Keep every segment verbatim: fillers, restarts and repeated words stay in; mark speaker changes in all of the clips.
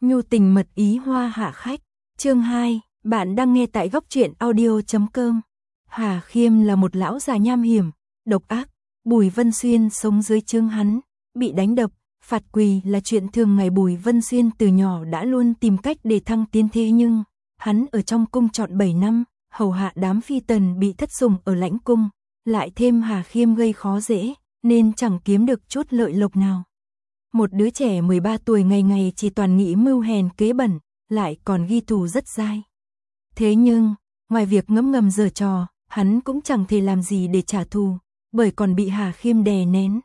Speaker 1: Nhu tình mật ý hoa hạ khách, chương hai, bạn đang nghe tại góc truyện audio chấm com. Hà Khiêm là một lão già nham hiểm, độc ác, Bùi Vân Xuyên sống dưới trướng hắn, bị đánh đập, phạt quỳ là chuyện thường ngày. Bùi Vân Xuyên từ nhỏ đã luôn tìm cách để thăng tiến thế, nhưng hắn ở trong cung trọn bảy năm, hầu hạ đám phi tần bị thất sủng ở lãnh cung, lại thêm Hà Khiêm gây khó dễ, nên chẳng kiếm được chút lợi lộc nào. Một đứa trẻ mười ba tuổi ngày ngày chỉ toàn nghĩ mưu hèn kế bẩn, lại còn ghi thù rất dai. Thế nhưng, ngoài việc ngấm ngầm giở trò, hắn cũng chẳng thể làm gì để trả thù, bởi còn bị Hà Khiêm đè nén.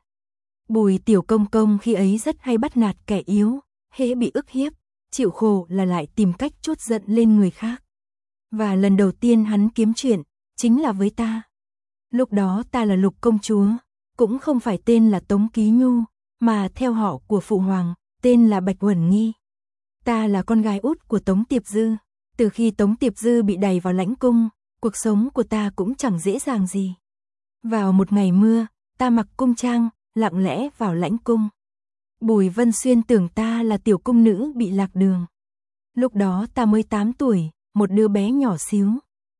Speaker 1: Bùi tiểu công công khi ấy rất hay bắt nạt kẻ yếu, hễ bị ức hiếp, chịu khổ là lại tìm cách trút giận lên người khác. Và lần đầu tiên hắn kiếm chuyện, chính là với ta. Lúc đó ta là Lục công chúa, cũng không phải tên là Tống Ký Nhu, mà theo họ của phụ hoàng, tên là Bạch Uẩn Nghi. Ta là con gái út của Tống Tiệp Dư. Từ khi Tống Tiệp Dư bị đày vào lãnh cung, cuộc sống của ta cũng chẳng dễ dàng gì. Vào một ngày mưa, ta mặc cung trang, lặng lẽ vào lãnh cung. Bùi Vân Xuyên tưởng ta là tiểu cung nữ bị lạc đường. Lúc đó ta mới tám tuổi, một đứa bé nhỏ xíu.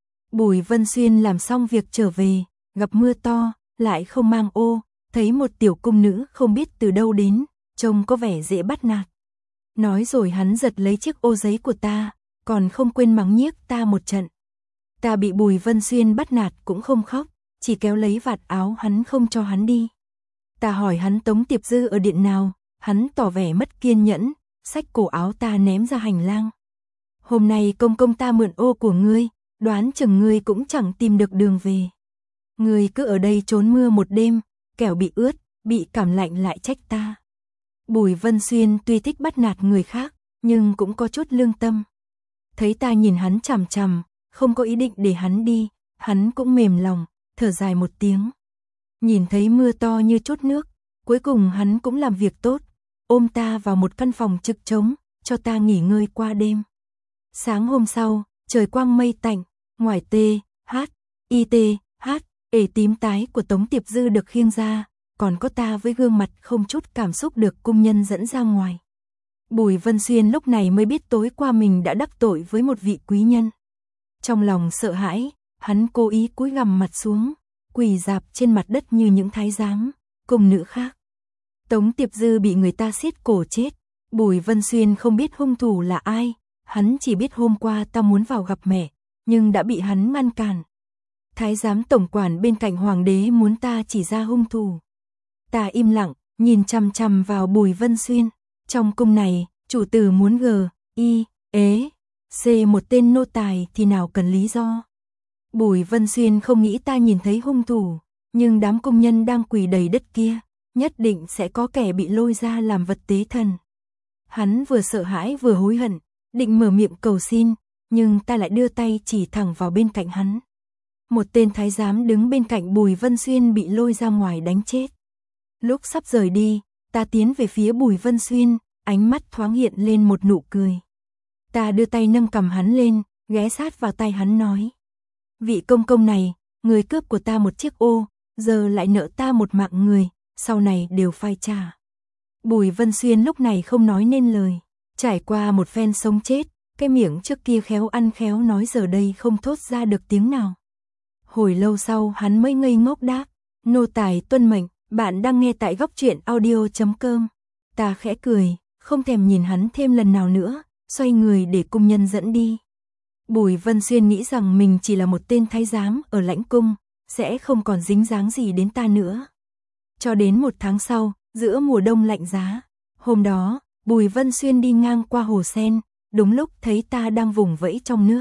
Speaker 1: Bùi Vân Xuyên làm xong việc trở về, gặp mưa to, lại không mang ô, thấy một tiểu cung nữ không biết từ đâu đến, trông có vẻ dễ bắt nạt. Nói rồi hắn giật lấy chiếc ô giấy của ta, còn không quên mắng nhiếc ta một trận. Ta bị Bùi Vân Xuyên bắt nạt cũng không khóc, chỉ kéo lấy vạt áo hắn không cho hắn đi. Ta hỏi hắn Tống Tiệp Dư ở điện nào, hắn tỏ vẻ mất kiên nhẫn, xách cổ áo ta ném ra hành lang. Hôm nay công công ta mượn ô của ngươi, đoán chừng ngươi cũng chẳng tìm được đường về. Ngươi cứ ở đây trốn mưa một đêm, kẻo bị ướt, bị cảm lạnh lại trách ta. Bùi Vân Xuyên tuy thích bắt nạt người khác, nhưng cũng có chút lương tâm. Thấy ta nhìn hắn chằm chằm, không có ý định để hắn đi, hắn cũng mềm lòng, thở dài một tiếng. Nhìn thấy mưa to như trút nước, cuối cùng hắn cũng làm việc tốt, ôm ta vào một căn phòng trực trống, cho ta nghỉ ngơi qua đêm. Sáng hôm sau, trời quang mây tạnh, ngoài T, H, I T, H, ể tím tái của Tống Tiệp Dư được khiêng ra, còn có ta với gương mặt không chút cảm xúc được cung nhân dẫn ra ngoài. Bùi Vân Xuyên lúc này mới biết tối qua mình đã đắc tội với một vị quý nhân. Trong lòng sợ hãi, hắn cố ý cúi gằm mặt xuống, quỳ rạp trên mặt đất như những thái giám, cung nữ khác. Tống Tiệp Dư bị người ta siết cổ chết, Bùi Vân Xuyên không biết hung thủ là ai, hắn chỉ biết hôm qua ta muốn vào gặp mẹ, nhưng đã bị hắn ngăn cản. Thái giám tổng quản bên cạnh hoàng đế muốn ta chỉ ra hung thủ. Ta im lặng, nhìn chằm chằm vào Bùi Vân Xuyên. Trong cung này, chủ tử muốn G, I, ế, C một tên nô tài thì nào cần lý do. Bùi Vân Xuyên không nghĩ ta nhìn thấy hung thủ, nhưng đám công nhân đang quỳ đầy đất kia, nhất định sẽ có kẻ bị lôi ra làm vật tế thần. Hắn vừa sợ hãi vừa hối hận, định mở miệng cầu xin, nhưng ta lại đưa tay chỉ thẳng vào bên cạnh hắn. Một tên thái giám đứng bên cạnh Bùi Vân Xuyên bị lôi ra ngoài đánh chết. Lúc sắp rời đi, ta tiến về phía Bùi Vân Xuyên, ánh mắt thoáng hiện lên một nụ cười. Ta đưa tay nâng cằm hắn lên, ghé sát vào tay hắn nói: vị công công này, người cướp của ta một chiếc ô, giờ lại nợ ta một mạng người, sau này đều phải trả. Bùi Vân Xuyên lúc này không nói nên lời, trải qua một phen sống chết, cái miệng trước kia khéo ăn khéo nói giờ đây không thốt ra được tiếng nào. Hồi lâu sau hắn mới ngây ngốc đáp: nô tài tuân mệnh. Bạn đang nghe tại góc truyện audio chấm com. Ta khẽ cười, không thèm nhìn hắn thêm lần nào nữa, xoay người để cung nhân dẫn đi. Bùi Vân Xuyên nghĩ rằng mình chỉ là một tên thái giám ở lãnh cung, sẽ không còn dính dáng gì đến ta nữa. Cho đến một tháng sau, giữa mùa đông lạnh giá, hôm đó, Bùi Vân Xuyên đi ngang qua hồ sen, đúng lúc thấy ta đang vùng vẫy trong nước.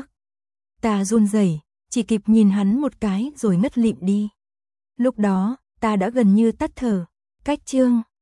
Speaker 1: Ta run rẩy, chỉ kịp nhìn hắn một cái rồi ngất lịm đi. Lúc đó, ta đã gần như tắt thở. Cách chương